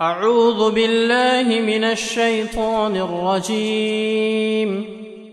أعوذ بالله من الشيطان الرجيم.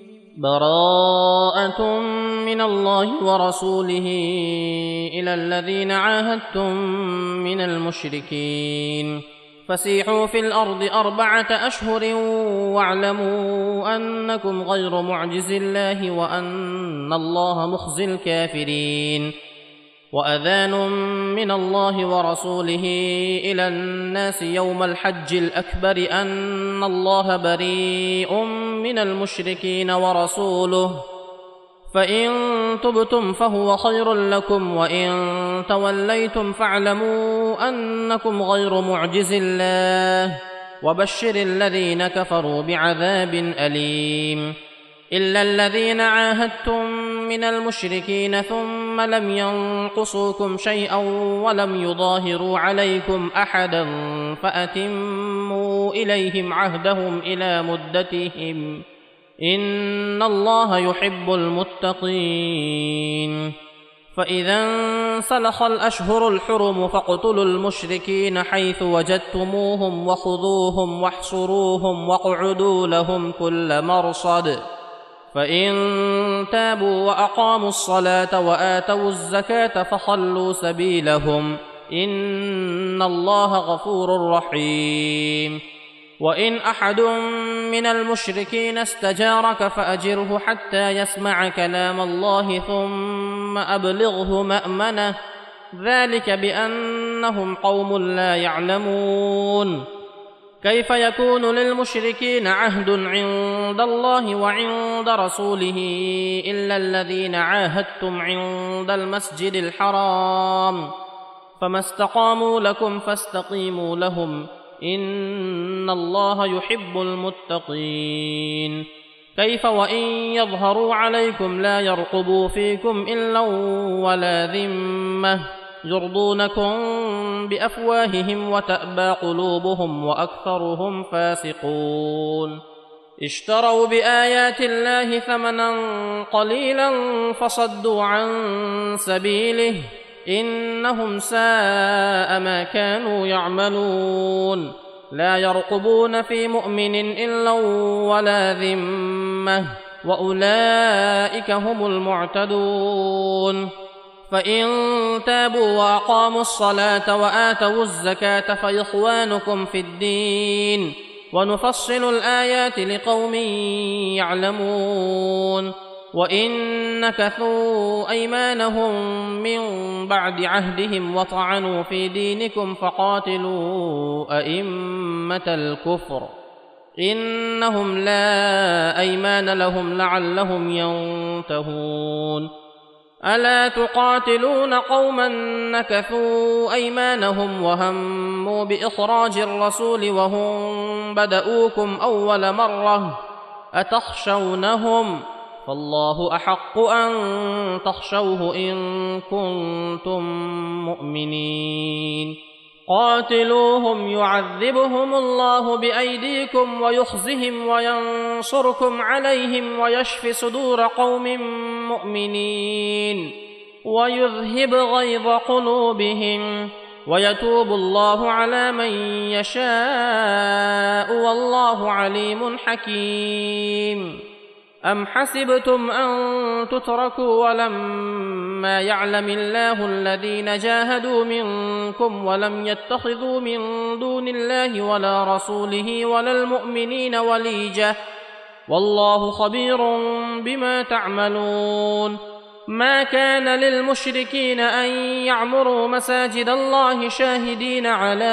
براءة من الله ورسوله إلى الذين عاهدتم من المشركين فسيحوا في الأرض 4 أشهر واعلموا أنكم غير معجز الله وأن الله مخزي الكافرين. وأذان من الله ورسوله إلى الناس يوم الحج الأكبر أن الله بريء من المشركين ورسوله فإن تبتم فهو خير لكم وإن توليتم فاعلموا أنكم غير معجز الله وبشر الذين كفروا بعذاب أليم. إلا الذين عاهدتم من المشركين ثم لم ينقصوكم شيئا ولم يظاهروا عليكم أحدا فأتموا إليهم عهدهم إلى مدتهم إن الله يحب المتقين. فإذا انسلخ الأشهر الحرم فاقتلوا المشركين حيث وجدتموهم وخذوهم واحصروهم واقعدوا لهم كل مرصد فإن تابوا وأقاموا الصلاة وآتوا الزكاة فخلوا سبيلهم إن الله غفور رحيم. وإن أحد من المشركين استجارك فأجره حتى يسمع كلام الله ثم أبلغه مأمنه ذلك بأنهم قوم لا يعلمون. كيف يكون للمشركين عهد عند الله وعند رسوله إلا الذين عاهدتم عند المسجد الحرام فما استقاموا لكم فاستقيموا لهم إن الله يحب المتقين. كيف وإن يظهروا عليكم لا يرقبوا فيكم إلا ولا ذمة يرضونكم بأفواههم وتأبى قلوبهم وأكثرهم فاسقون. اشتروا بآيات الله ثمنا قليلا فصدوا عن سبيله إنهم ساء ما كانوا يعملون. لا يرقبون في مؤمن إلا ولا ذمة وأولئك هم المعتدون. فإن تابوا وأقاموا الصلاة وآتوا الزكاة فإخوانكم في الدين ونفصل الآيات لقوم يعلمون. وإن نكثوا أيمانهم من بعد عهدهم وطعنوا في دينكم فقاتلوا أئمة الكفر إنهم لا أيمان لهم لعلهم ينتهون. ألا تقاتلون قوما نكثوا أيمانهم وهموا بإخراج الرسول وهم بدؤوكم أول مرة أتخشونهم فالله أحق أن تخشوه إن كنتم مؤمنين. قاتلوهم يعذبهم الله بأيديكم ويخزهم وينصركم عليهم ويشف صدور قوم مؤمنين ويذهب غيظ قلوبهم ويتوب الله على من يشاء والله عليم حكيم. أم حسبتم أن تتركوا ولما يعلم الله الذين جاهدوا منكم ولم يتخذوا من دون الله ولا رسوله ولا المؤمنين وليجة والله خبير بما تعملون. ما كان للمشركين أن يعمروا مساجد الله شاهدين على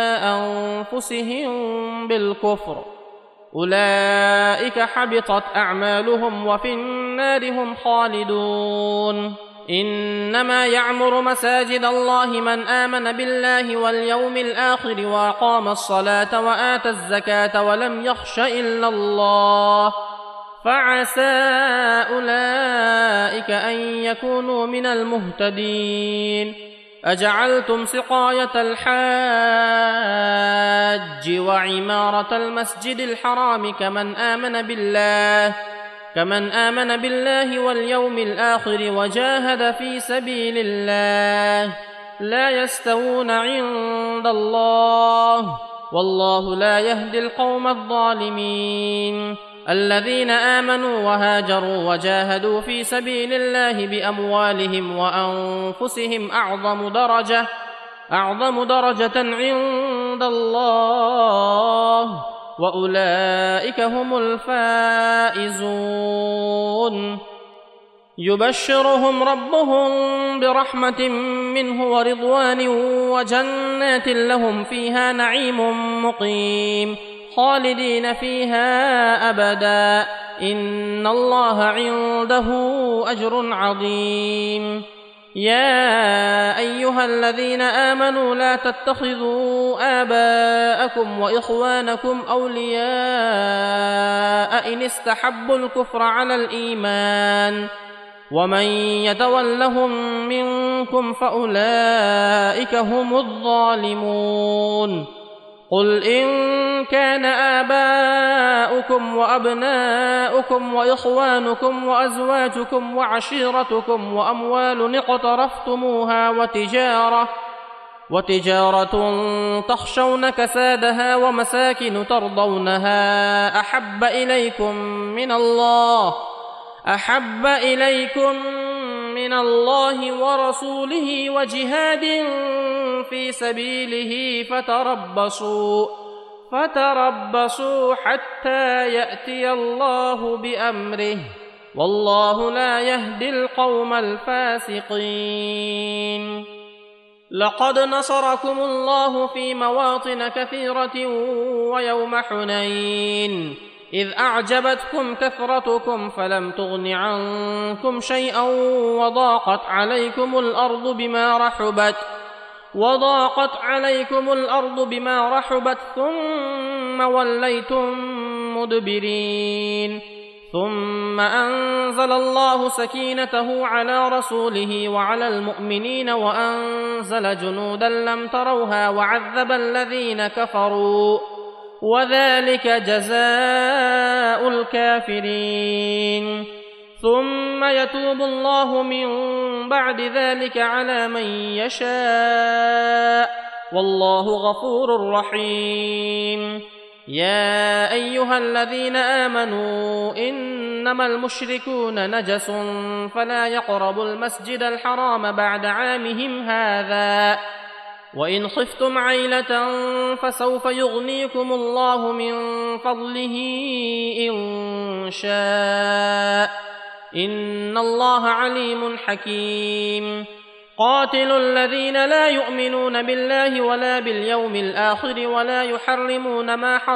أنفسهم بالكفر أولئك حبطت أعمالهم وفي النار هم خالدون. إنما يعمر مساجد الله من آمن بالله واليوم الآخر وأقام الصلاة وآتى الزكاة ولم يخش إلا الله فعسى أولئك أن يكونوا من المهتدين. أجعلتم سقاية الحاج وعمارة المسجد الحرام كمن آمن بالله واليوم الآخر وجاهد في سبيل الله لا يستوون عند الله والله لا يهدي القوم الظالمين. الذين آمنوا وهاجروا وجاهدوا في سبيل الله بأموالهم وأنفسهم أعظم درجة عند الله، وأولئك هم الفائزون. يبشرهم ربهم برحمة منه ورضوان وجنات لهم فيها نعيم مقيم خالدين فيها أبدا، إن الله عنده أجر عظيم. يا أيها الذين آمنوا لا تتخذوا آباءكم وإخوانكم أولياء إن استحبوا الكفر على الإيمان، ومن يتولهم منكم فأولئك هم الظالمون. قل إن كان آباؤكم وأبناؤكم وإخوانكم وأزواجكم وعشيرتكم وأموال اقترفتموها وتجارة تخشون كسادها ومساكن ترضونها أحب إليكم من الله ورسوله وجهاد في سبيله فتربصوا حتى يأتي الله بأمره، والله لا يهدي القوم الفاسقين. لقد نصركم الله في مواطن كثيرة ويوم حنين إذ أعجبتكم كثرتكم فلم تغن عنكم شيئا وضاقت عليكم الأرض بما رحبت ثم وليتم مدبرين. ثم أنزل الله سكينته على رسوله وعلى المؤمنين وأنزل جنودا لم تروها وعذب الذين كفروا، وذلك جزاء الكافرين. ثم يتوب الله من بعد ذلك على من يشاء، والله غفور رحيم. يا أيها الذين آمنوا إنما المشركون نجس فلا يقربوا المسجد الحرام بعد عامهم هذا، وإن خفتم عيلة فسوف يغنيكم الله من فضله إن شاء، إن الله عليم حكيم. قاتلوا الذين لا يؤمنون بالله ولا باليوم الآخر ولا يحرمون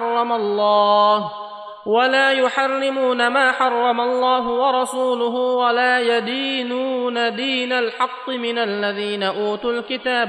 ما حرم الله ورسوله ولا يدينون دين الحق من الذين أوتوا الكتاب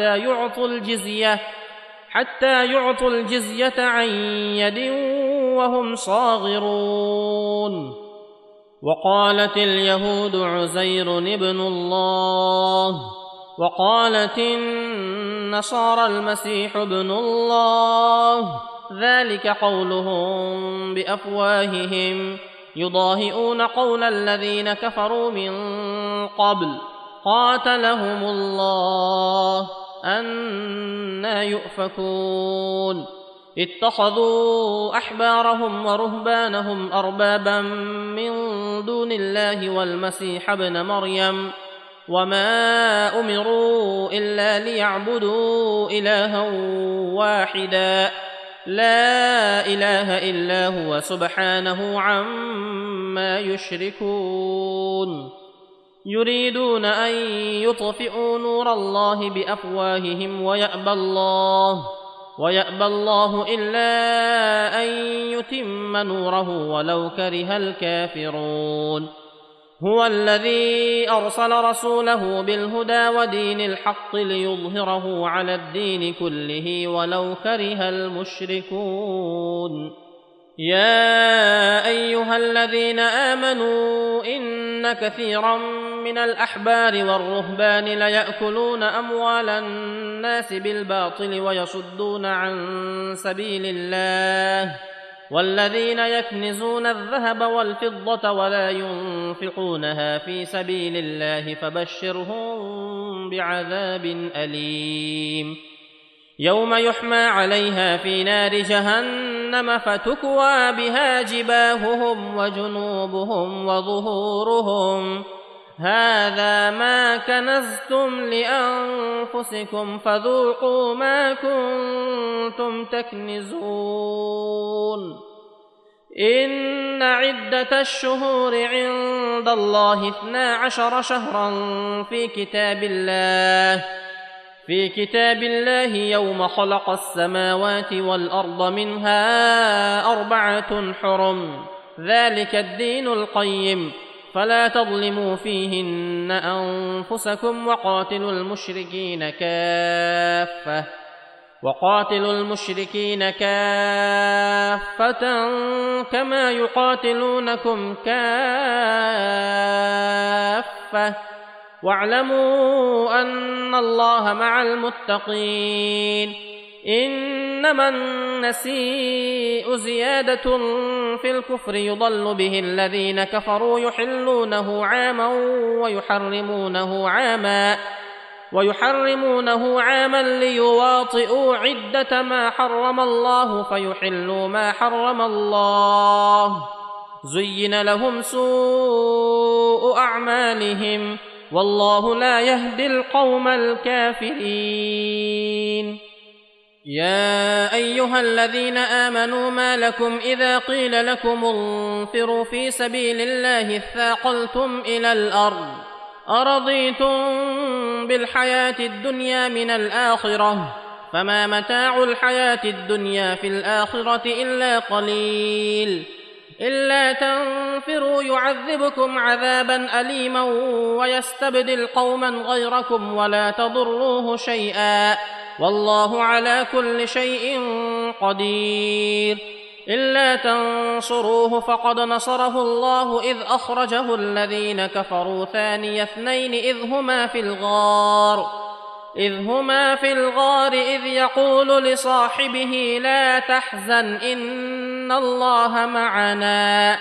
حتى يعطوا الجزية عن يد وهم صاغرون. وقالت اليهود عزير ابن الله، وقالت النصارى المسيح ابن الله، ذلك قولهم بأفواههم يضاهئون قول الذين كفروا من قبل، قاتلهم الله أنى يؤفكون. اتخذوا أحبارهم ورهبانهم أربابا من دون الله والمسيح ابن مريم، وما أمروا إلا ليعبدوا إلها واحدا لا إله إلا هو سبحانه عما يشركون. يريدون أن يطفئوا نور الله بأفواههم ويأبى الله إلا أن يتم نوره ولو كره الكافرون. هو الذي أرسل رسوله بالهدى ودين الحق ليظهره على الدين كله ولو كره المشركون. يا أيها الذين آمنوا إن كثيرا من الأحبار والرهبان ليأكلون أموال الناس بالباطل ويصدون عن سبيل الله، والذين يكنزون الذهب والفضة ولا ينفقونها في سبيل الله فبشرهم بعذاب أليم. يوم يحمى عليها في نار جهنم فتكوى بها جباههم وجنوبهم وظهورهم هذا ما كنزتم لأنفسكم فذوقوا ما كنتم تكنزون إن عدة الشهور عند الله 12 شهرا في كتاب الله يوم خلق السماوات والأرض منها 4 حرم ذلك الدين القيم فلا تظلموا فيهن أنفسكم وقاتلوا المشركين كافة كما يقاتلونكم كافة واعلموا أن الله مع المتقين إنما النسيء زيادة في الكفر يضل به الذين كفروا يحلونه عاما ويحرمونه عاما ليواطئوا عدة ما حرم الله فيحلوا ما حرم الله زين لهم سوء أعمالهم والله لا يهدي القوم الكافرين يا أيها الذين آمنوا ما لكم إذا قيل لكم انفروا في سبيل الله اثاقلتم إلى الأرض أرضيتم بالحياة الدنيا من الآخرة فما متاع الحياة الدنيا في الآخرة إلا قليل إلا تنفروا يعذبكم عذابا أليما ويستبدل قوما غيركم ولا تضروه شيئا والله على كل شيء قدير إلا تنصروه فقد نصره الله إذ أخرجه الذين كفروا ثاني اثنين إذ هما في الغار إذ يقول لصاحبه لا تحزن إن الله معنا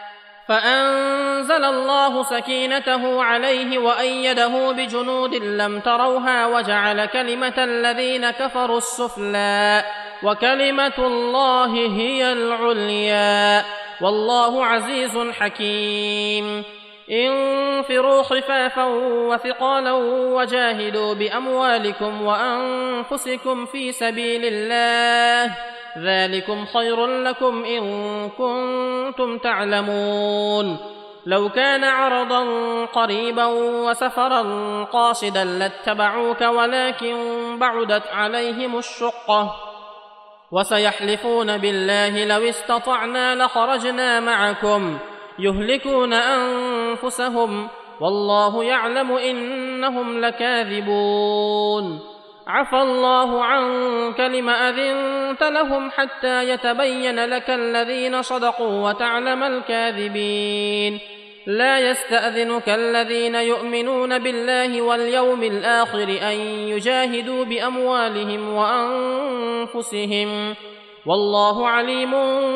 فأنزل الله سكينته عليه وأيده بجنود لم تروها وجعل كلمة الذين كفروا السفلى وكلمة الله هي العليا والله عزيز حكيم انفروا خفافا وثقالا وجاهدوا بأموالكم وأنفسكم في سبيل الله ذلكم خير لكم إن كنتم تعلمون لو كان عرضا قريبا وسفرا قاصدا لاتبعوك ولكن بعدت عليهم الشقة وسيحلفون بالله لو استطعنا لخرجنا معكم يهلكون أنفسهم والله يعلم إنهم لكاذبون عفى الله عنك لم أذنت لهم حتى يتبين لك الذين صدقوا وتعلم الكاذبين لا يستأذنك الذين يؤمنون بالله واليوم الآخر أن يجاهدوا بأموالهم وأنفسهم والله عليم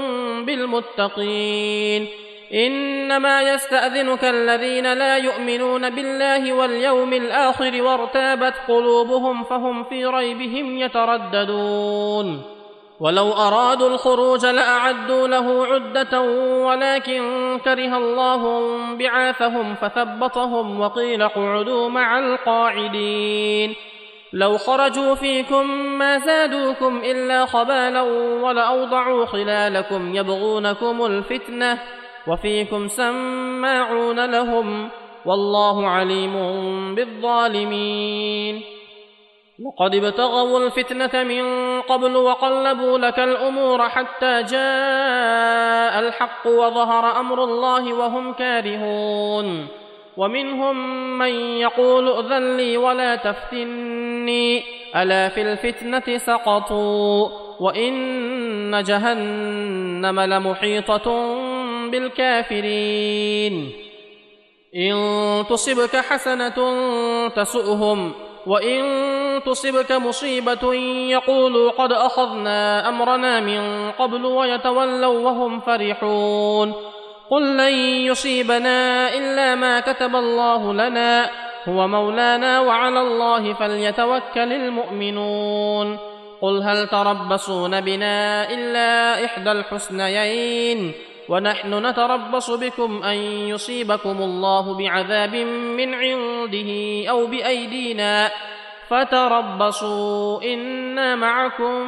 بالمتقين إنما يستأذنك الذين لا يؤمنون بالله واليوم الآخر وارتابت قلوبهم فهم في ريبهم يترددون ولو أرادوا الخروج لأعدوا له عدة ولكن كره الله بعاثهم فثبطهم وقيل اقعدوا مع القاعدين لو خرجوا فيكم ما زادوكم إلا خبالا ولأوضعوا خلالكم يبغونكم الفتنة وفيكم سماعون لهم والله عليم بالظالمين وقد ابتغوا الفتنة من قبل وقلبوا لك الأمور حتى جاء الحق وظهر أمر الله وهم كارهون ومنهم من يقول ائذن لي ولا تفتني ألا في الفتنة سقطوا وإن جهنم لمحيطة بالكافرين إن تصبك حسنة تسؤهم وإن تصبك مصيبة يقولوا قد أخذنا أمرنا من قبل ويتولوا وهم فرحون قل لن يصيبنا إلا ما كتب الله لنا هو مولانا وعلى الله فليتوكل المؤمنون قل هل تربصون بنا إلا إحدى الحسنيين ونحن نتربص بكم أن يصيبكم الله بعذاب من عنده أو بأيدينا فتربصوا إنا معكم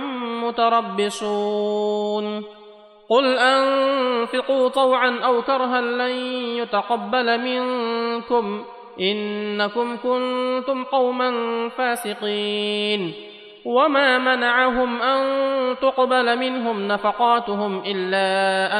متربصون قل أنفقوا طوعا أو كرها لن يتقبل منكم إنكم كنتم قوما فاسقين وما منعهم أن تقبل منهم نفقاتهم إلا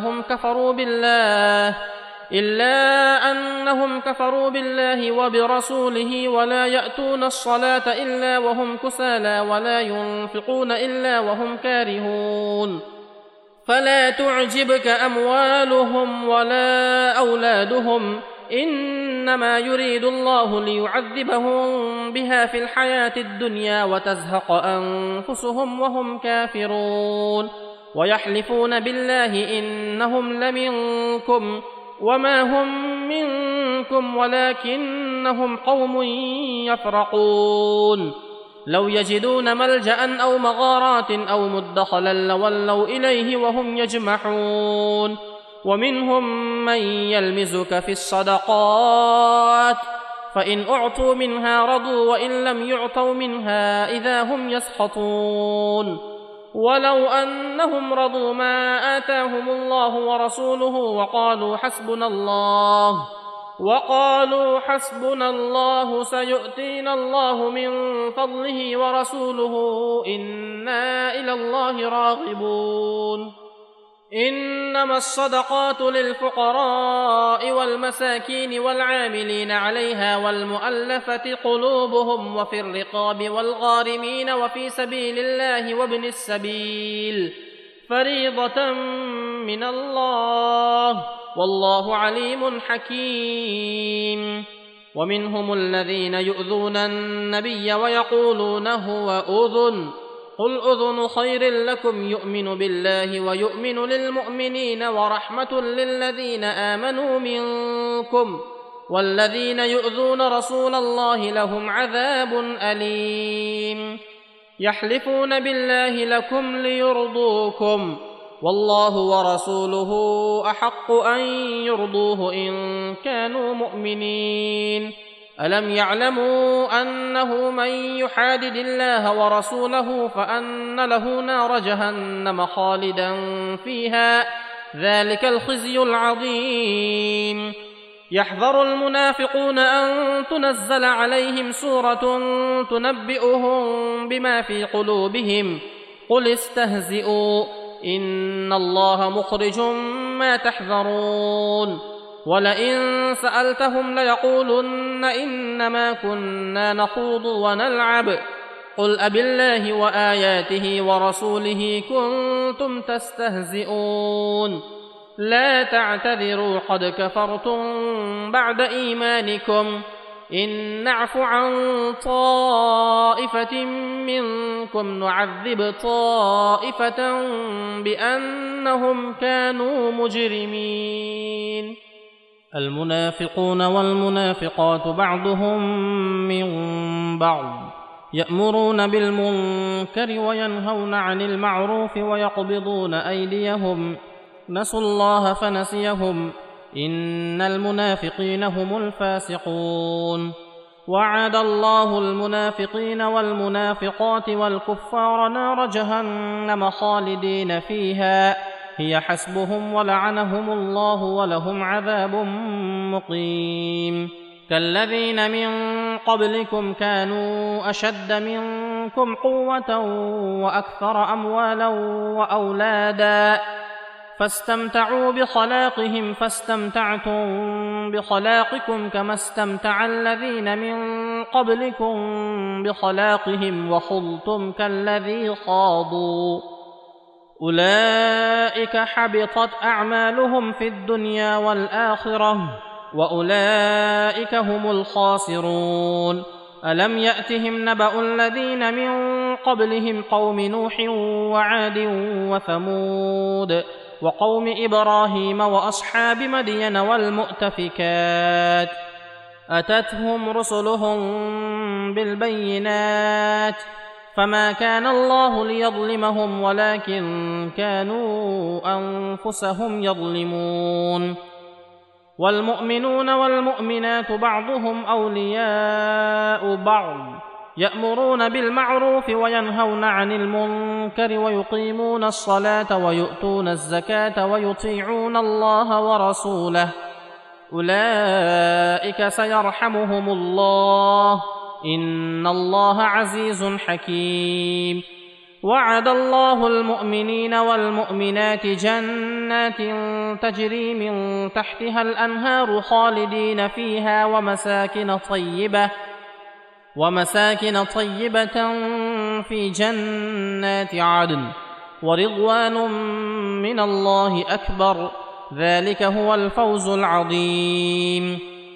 أنهم كفروا بالله وبرسوله ولا يأتون الصلاة إلا وهم كسالى ولا ينفقون إلا وهم كارهون فلا تعجبك أموالهم ولا أولادهم إنما يريد الله ليعذبهم بها في الحياة الدنيا وتزهق أنفسهم وهم كافرون ويحلفون بالله إنهم لمنكم وما هم منكم ولكنهم قوم يفرقون لو يجدون ملجأ أو مغارات أو مدخلا لولوا إليه وهم يجمحون ومنهم من يلمزك في الصدقات فإن أعطوا منها رضوا وإن لم يعطوا منها إذا هم يسخطون ولو أنهم رضوا ما آتاهم الله ورسوله وقالوا حسبنا الله سيؤتينا الله من فضله ورسوله إنا إلى الله راغبون إنما الصدقات للفقراء والمساكين والعاملين عليها والمؤلفة قلوبهم وفي الرقاب والغارمين وفي سبيل الله وابن السبيل فريضة من الله والله عليم حكيم ومنهم الذين يؤذون النبي ويقولون هو أذن قل أذن خير لكم يؤمن بالله ويؤمن للمؤمنين ورحمة للذين آمنوا منكم والذين يؤذون رسول الله لهم عذاب أليم يحلفون بالله لكم ليرضوكم والله ورسوله أحق أن يرضوه إن كانوا مؤمنين ألم يعلموا أنه من يحادد الله ورسوله فأن له نار جهنم خالدا فيها ذلك الخزي العظيم يحذر المنافقون أن تنزل عليهم سورة تنبئهم بما في قلوبهم قل استهزئوا إن الله مخرج ما تحذرون ولئن سألتهم ليقولن إنما كنا نخوض ونلعب قل أبالله وآياته ورسوله كنتم تستهزئون لا تعتذروا قد كفرتم بعد إيمانكم إن نعف عن طائفة منكم نعذب طائفة بأنهم كانوا مجرمين المنافقون والمنافقات بعضهم من بعض يأمرون بالمنكر وينهون عن المعروف ويقبضون أيديهم نسوا الله فنسيهم إن المنافقين هم الفاسقون وعد الله المنافقين والمنافقات والكفار نار جهنم خالدين فيها هي حسبهم ولعنهم الله ولهم عذاب مقيم كالذين من قبلكم كانوا أشد منكم قوة وأكثر أموالا وأولادا فاستمتعوا بخلاقهم فاستمتعتم بخلاقكم كما استمتع الذين من قبلكم بخلاقهم وخضتم كالذي خاضوا أولئك حبطت أعمالهم في الدنيا والآخرة وأولئك هم الخاسرون ألم يأتهم نبأ الذين من قبلهم قوم نوح وعاد وثمود وقوم إبراهيم وأصحاب مدين والمؤتفكات أتتهم رسلهم بالبينات فما كان الله ليظلمهم ولكن كانوا أنفسهم يظلمون. والمؤمنون والمؤمنات بعضهم أولياء بعض يأمرون بالمعروف وينهون عن المنكر ويقيمون الصلاة ويؤتون الزكاة ويطيعون الله ورسوله أولئك سيرحمهم الله إن الله عزيز حكيم. وعد الله المؤمنين والمؤمنات جنات تجري من تحتها الأنهار خالدين فيها ومساكن طيبة في جنات عدن ورضوان من الله أكبر ذلك هو الفوز العظيم.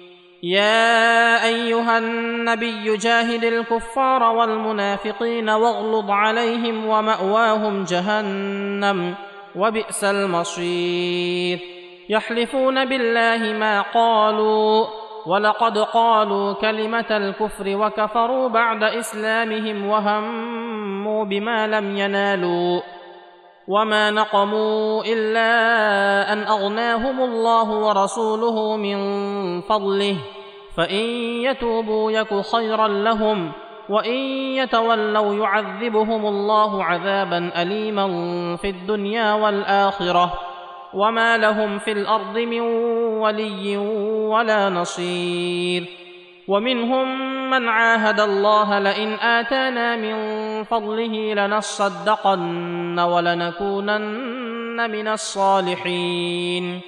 يا أيها النبي جاهد الكفار والمنافقين واغلظ عليهم ومأواهم جهنم وبئس المصير. يحلفون بالله ما قالوا ولقد قالوا كلمة الكفر وكفروا بعد إسلامهم وهموا بما لم ينالوا وما نقموا إلا أن أغناهم الله ورسوله من فضله فإن يتوبوا يك خيرا لهم وإن يتولوا يعذبهم الله عذابا أليما في الدنيا والآخرة وما لهم في الأرض من ولي ولا نصير. ومنهم من عاهد الله لئن آتانا من فضله لنصدقن ولنكونن من الصالحين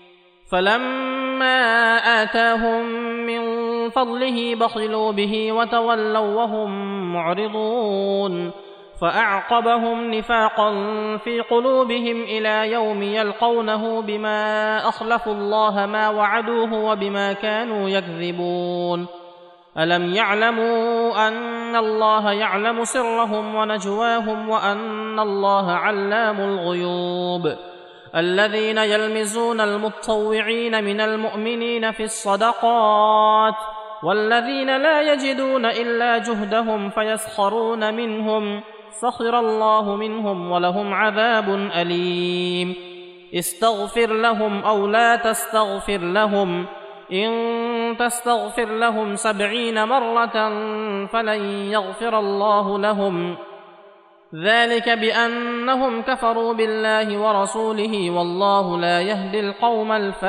فلما آتاهم من فضله بخلوا به وتولوا وهم معرضون فأعقبهم نفاقا في قلوبهم إلى يوم يلقونه بما أخلفوا الله ما وعدوه وبما كانوا يكذبون. ألم يعلموا أن الله يعلم سرهم ونجواهم وأن الله علام الغيوب. الذين يلمزون المتطوعين من المؤمنين في الصدقات والذين لا يجدون إلا جهدهم فيسخرون منهم سخر الله منهم ولهم عذاب أليم. استغفر لهم أو لا تستغفر لهم إن تستغفر لهم 70 مرة فلن يغفر الله لهم ذلك بأنهم كفروا بالله ورسوله والله لا يهدي القوم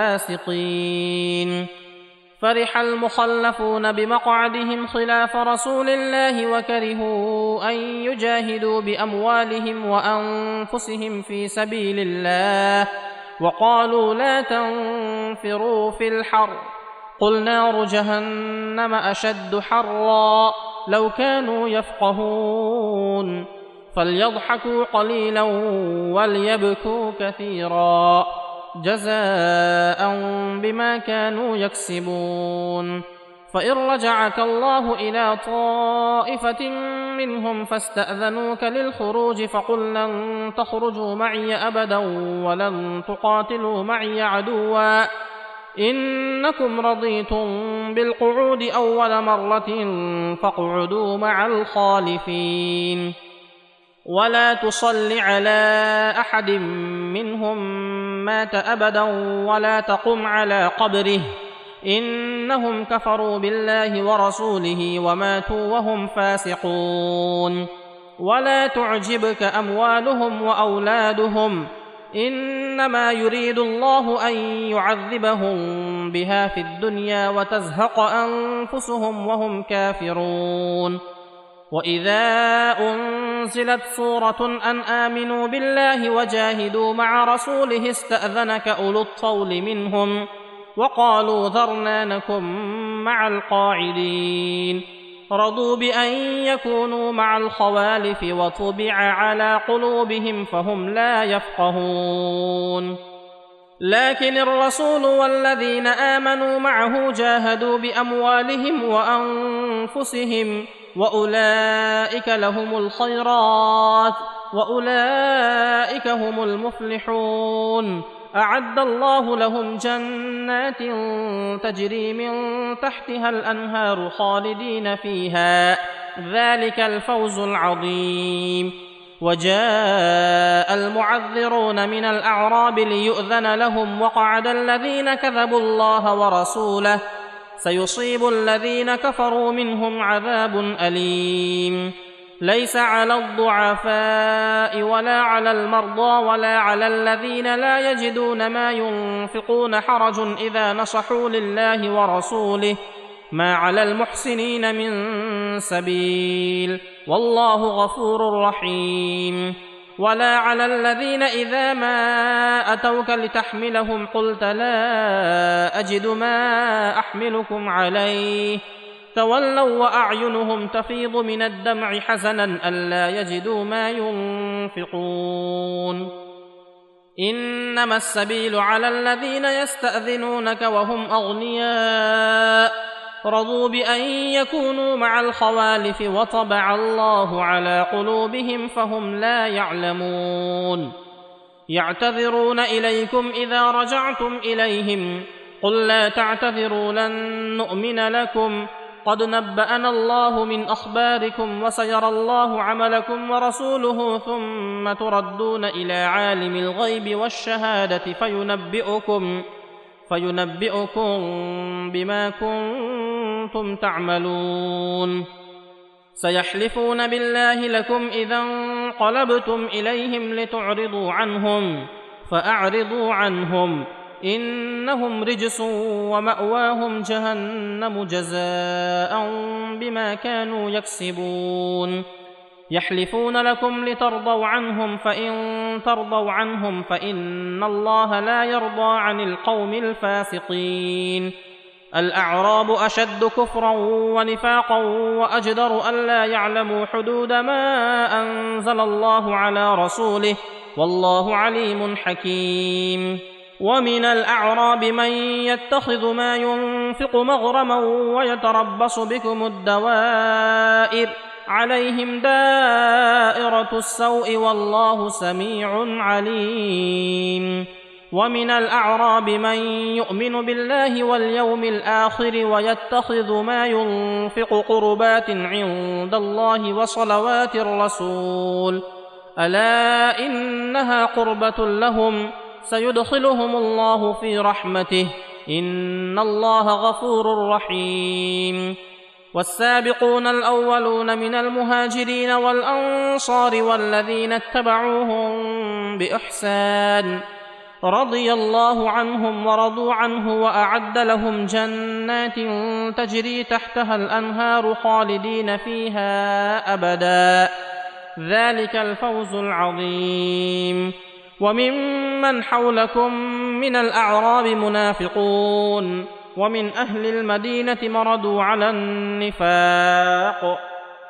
الفاسقين. فرح المخلفون بمقعدهم خلاف رسول الله وكرهوا أن يجاهدوا بأموالهم وأنفسهم في سبيل الله وقالوا لا تنفروا في الحر قل نار جهنم أشد حرا لو كانوا يفقهون فليضحكوا قليلا وليبكوا كثيرا جزاء بما كانوا يكسبون. فإن رجعك الله إلى طائفة منهم فاستأذنوك للخروج فقل لن تخرجوا معي أبدا ولن تقاتلوا معي عدوا إنكم رضيتم بالقعود أول مرة فاقعدوا مع الخالفين. ولا تصل على أحد منهم مات أبدا ولا تقم على قبره إنهم كفروا بالله ورسوله وماتوا وهم فاسقون. ولا تعجبك أموالهم وأولادهم إنما يريد الله أن يعذبهم بها في الدنيا وتزهق أنفسهم وهم كافرون. وإذا أنزلت سورة أن آمنوا بالله وجاهدوا مع رسوله استأذنك أولو الطول منهم وقالوا ذرنا نكن مع القاعدين رضوا بأن يكونوا مع الخوالف وطبع على قلوبهم فهم لا يفقهون. لكن الرسول والذين آمنوا معه جاهدوا بأموالهم وأنفسهم وأولئك لهم الخيرات وأولئك هم المفلحون. أعد الله لهم جنات تجري من تحتها الأنهار خالدين فيها ذلك الفوز العظيم. وجاء المعذرون من الأعراب ليؤذن لهم وقعد الذين كذبوا الله ورسوله سيصيب الذين كفروا منهم عذاب أليم. ليس على الضعفاء ولا على المرضى ولا على الذين لا يجدون ما ينفقون حرج إذا نصحوا لله ورسوله ما على المحسنين من سبيل والله غفور رحيم. ولا على الذين إذا ما أتوك لتحملهم قلت لا أجد ما أحملكم عليه تولوا وأعينهم تفيض من الدمع حزنا ألا يجدوا ما ينفقون. إنما السبيل على الذين يستأذنونك وهم أغنياء رضوا بأن يكونوا مع الخوالف وطبع الله على قلوبهم فهم لا يعلمون. يعتذرون إليكم إذا رجعتم إليهم قل لا تعتذروا لن نؤمن لكم قد نبأنا الله من أخباركم وسيرى الله عملكم ورسوله ثم تردون إلى عالم الغيب والشهادة فينبئكم بما كنتم تعملون. سيحلفون بالله لكم إذا انقلبتم إليهم لتعرضوا عنهم فأعرضوا عنهم إنهم رجس ومأواهم جهنم جزاء بما كانوا يكسبون. يحلفون لكم لترضوا عنهم فإن ترضوا عنهم فإن الله لا يرضى عن القوم الفاسقين. الأعراب أشد كفرا ونفاقا وأجدر ألا يعلموا حدود ما أنزل الله على رسوله والله عليم حكيم. ومن الأعراب من يتخذ ما ينفق مغرما ويتربص بكم الدوائر عليهم دائرة السوء والله سميع عليم. ومن الأعراب من يؤمن بالله واليوم الآخر ويتخذ ما ينفق قربات عند الله وصلوات الرسول ألا إنها قربة لهم سيدخلهم الله في رحمته إن الله غفور رحيم. والسابقون الأولون من المهاجرين والأنصار والذين اتبعوهم بإحسان رضي الله عنهم ورضوا عنه وأعد لهم جنات تجري تحتها الأنهار خالدين فيها أبدا ذلك الفوز العظيم. وممن حولكم من الأعراب منافقون ومن أهل المدينة مردوا على النفاق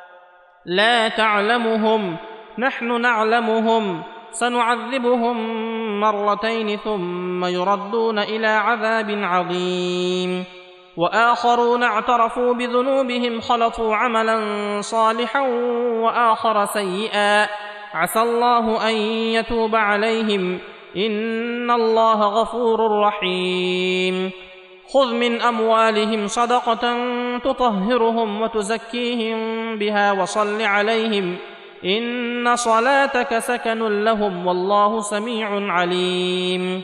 لا تعلمهم نحن نعلمهم سنعذبهم مرتين ثم يردون إلى عذاب عظيم. وآخرون اعترفوا بذنوبهم خلطوا عملا صالحا وآخر سيئا عسى الله أن يتوب عليهم إن الله غفور رحيم. خذ من أموالهم صدقة تطهرهم وتزكيهم بها وصل عليهم إن صلاتك سكن لهم والله سميع عليم.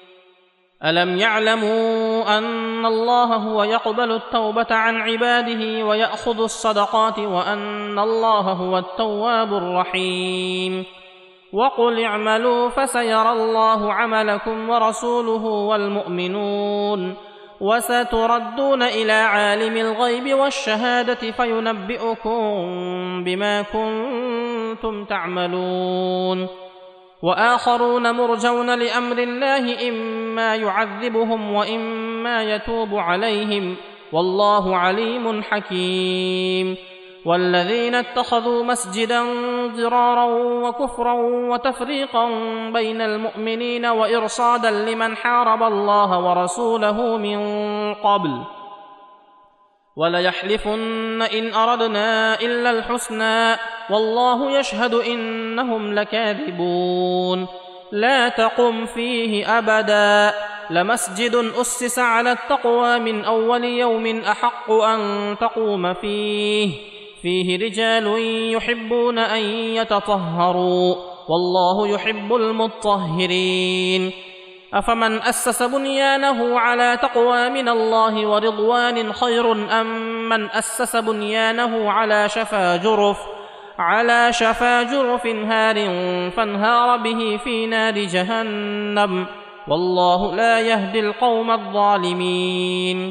ألم يعلموا أن الله هو يقبل التوبة عن عباده ويأخذ الصدقات وأن الله هو التواب الرحيم. وقل اعملوا فسيرى الله عملكم ورسوله والمؤمنون وستردون إلى عالم الغيب والشهادة فينبئكم بما كنتم تعملون. وآخرون مرجون لأمر الله إما يعذبهم وإما يتوب عليهم والله عليم حكيم. والذين اتخذوا مسجدا ضرارا وكفرا وتفريقا بين المؤمنين وإرصادا لمن حارب الله ورسوله من قبل وليحلفن إن أردنا إلا الحسنى والله يشهد إنهم لكاذبون. لا تقم فيه أبدا لمسجد أسس على التقوى من أول يوم أحق أن تقوم فيه فيه رجال يحبون أن يتطهروا والله يحب المطهرين. أفمن أسس بنيانه على تقوى من الله ورضوان خير أم من أسس بنيانه على شفا جرف هار فانهار به في نار جهنم والله لا يهدي القوم الظالمين.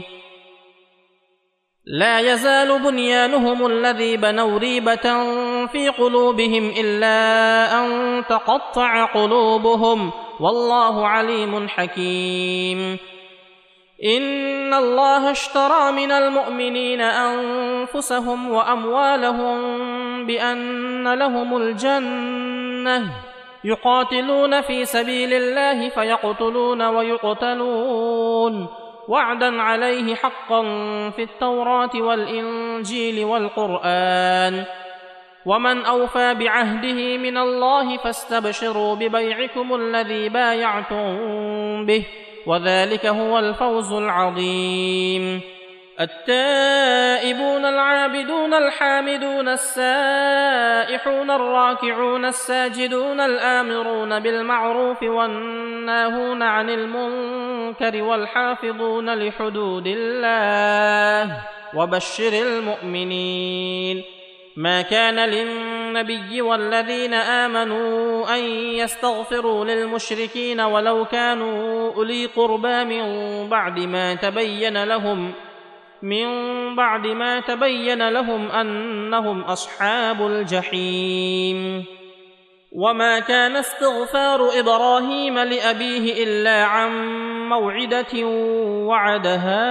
لا يزال بنيانهم الذي بنوا ريبة في قلوبهم إلا أن تقطع قلوبهم والله عليم حكيم. إن الله اشترى من المؤمنين أنفسهم وأموالهم بأن لهم الجنة يقاتلون في سبيل الله فيقتلون ويقتلون وعدا عليه حقا في التوراة والإنجيل والقرآن ومن أوفى بعهده من الله فاستبشروا ببيعكم الذي بايعتم به وذلك هو الفوز العظيم. التائبون العابدون الحامدون السائحون الراكعون الساجدون الآمرون بالمعروف والناهون عن المنكر والحافظون لحدود الله وبشر المؤمنين. ما كان للنبي والذين آمنوا أن يستغفروا للمشركين ولو كانوا أولي قربى من بعد ما تبين لهم أنهم أصحاب الجحيم. وما كان استغفار إبراهيم لأبيه إلا عن موعدة وعدها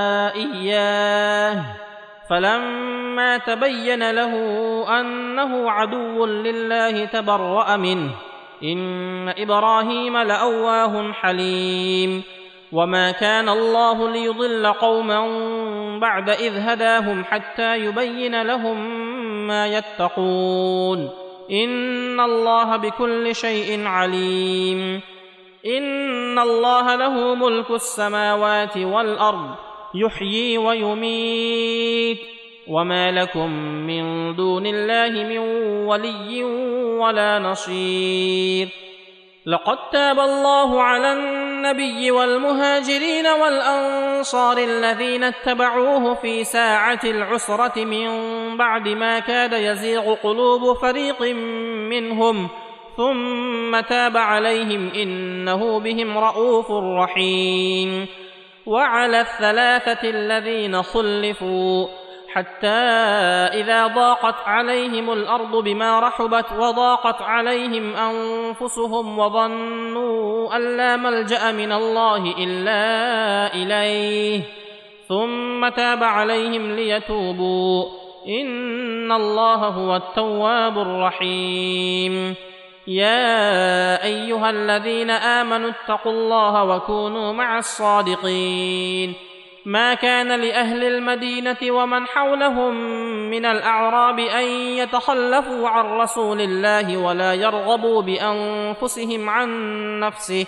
إياه فلما تبين له أنه عدو لله تبرأ منه إن إبراهيم لأواه حليم. وما كان الله ليضل قوما بعد إذ هداهم حتى يبين لهم ما يتقون إن الله بكل شيء عليم. إن الله له ملك السماوات والأرض يحيي ويميت وما لكم من دون الله من ولي ولا نصير. لقد تاب الله على النبي والمهاجرين والأنصار الذين اتبعوه في ساعة العسرة من بعد ما كاد يزيغ قلوب فريق منهم ثم تاب عليهم إنه بهم رءوف رحيم. وعلى الثلاثة الذين خلفوا حتى إذا ضاقت عليهم الأرض بما رحبت وضاقت عليهم أنفسهم وظنوا أن لا ملجأ من الله إلا إليه ثم تاب عليهم ليتوبوا إن الله هو التواب الرحيم. يا أيها الذين آمنوا اتقوا الله وكونوا مع الصادقين. ما كان لأهل المدينة ومن حولهم من الأعراب أن يتخلفوا عن رسول الله ولا يرغبوا بأنفسهم عن نفسه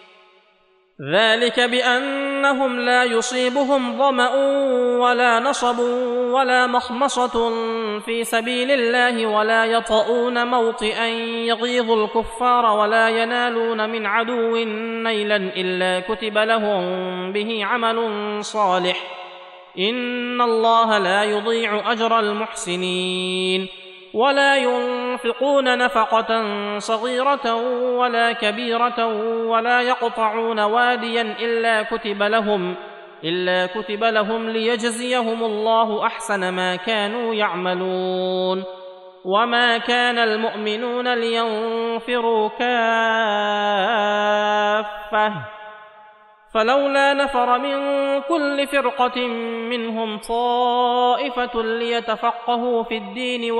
ذلك بأنهم لا يصيبهم ظمأ ولا نصب ولا مخمصة في سبيل الله ولا يطؤون موطئا يغيظ الكفار ولا ينالون من عدو نيلا إلا كتب لهم به عمل صالح إن الله لا يضيع أجر المحسنين. ولا ينفقون نفقة صغيرة ولا كبيرة ولا يقطعون واديا إلا كتب لهم ليجزيهم الله أحسن ما كانوا يعملون. وما كان المؤمنون لينفروا كافة فلولا نفر من كل فرقة منهم طائفة ليتفقهوا في الدين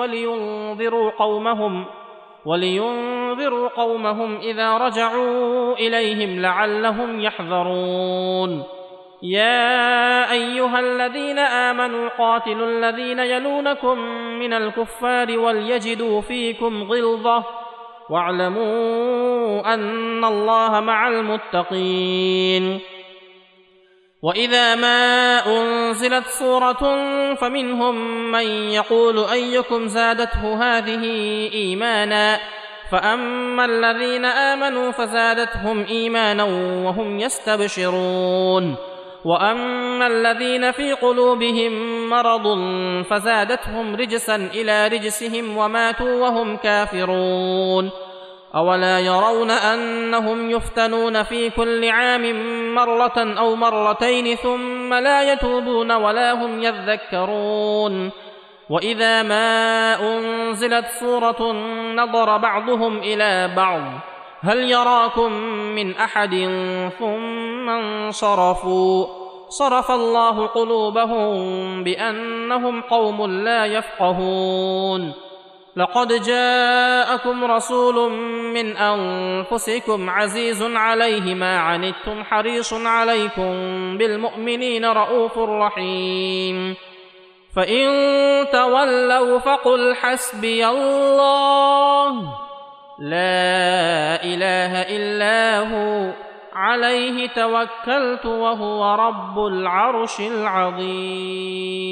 ولينذروا قومهم إذا رجعوا إليهم لعلهم يحذرون. يا أيها الذين آمنوا قاتلوا الذين يلونكم من الكفار وليجدوا فيكم غلظة واعلموا أن الله مع المتقين. وإذا ما أنزلت سورة فمنهم من يقول أيكم زادته هذه إيمانا فأما الذين آمنوا فزادتهم إيمانا وهم يستبشرون وأما الذين في قلوبهم مرض فزادتهم رجسا إلى رجسهم وماتوا وهم كافرون أولا يرون أنهم يفتنون في كل عام مرة أو مرتين ثم لا يتوبون ولا هم يذكرون وإذا ما أنزلت سورة نظر بعضهم إلى بعض هل يراكم من أحد ثم انصرفوا صرف الله قلوبهم بأنهم قوم لا يفقهون لقد جاءكم رسول من أنفسكم عزيز عليه ما عنتم حريص عليكم بالمؤمنين رءوف رحيم فإن تولوا فقل حسبي الله لا إله إلا هو عليه توكلت وهو رب العرش العظيم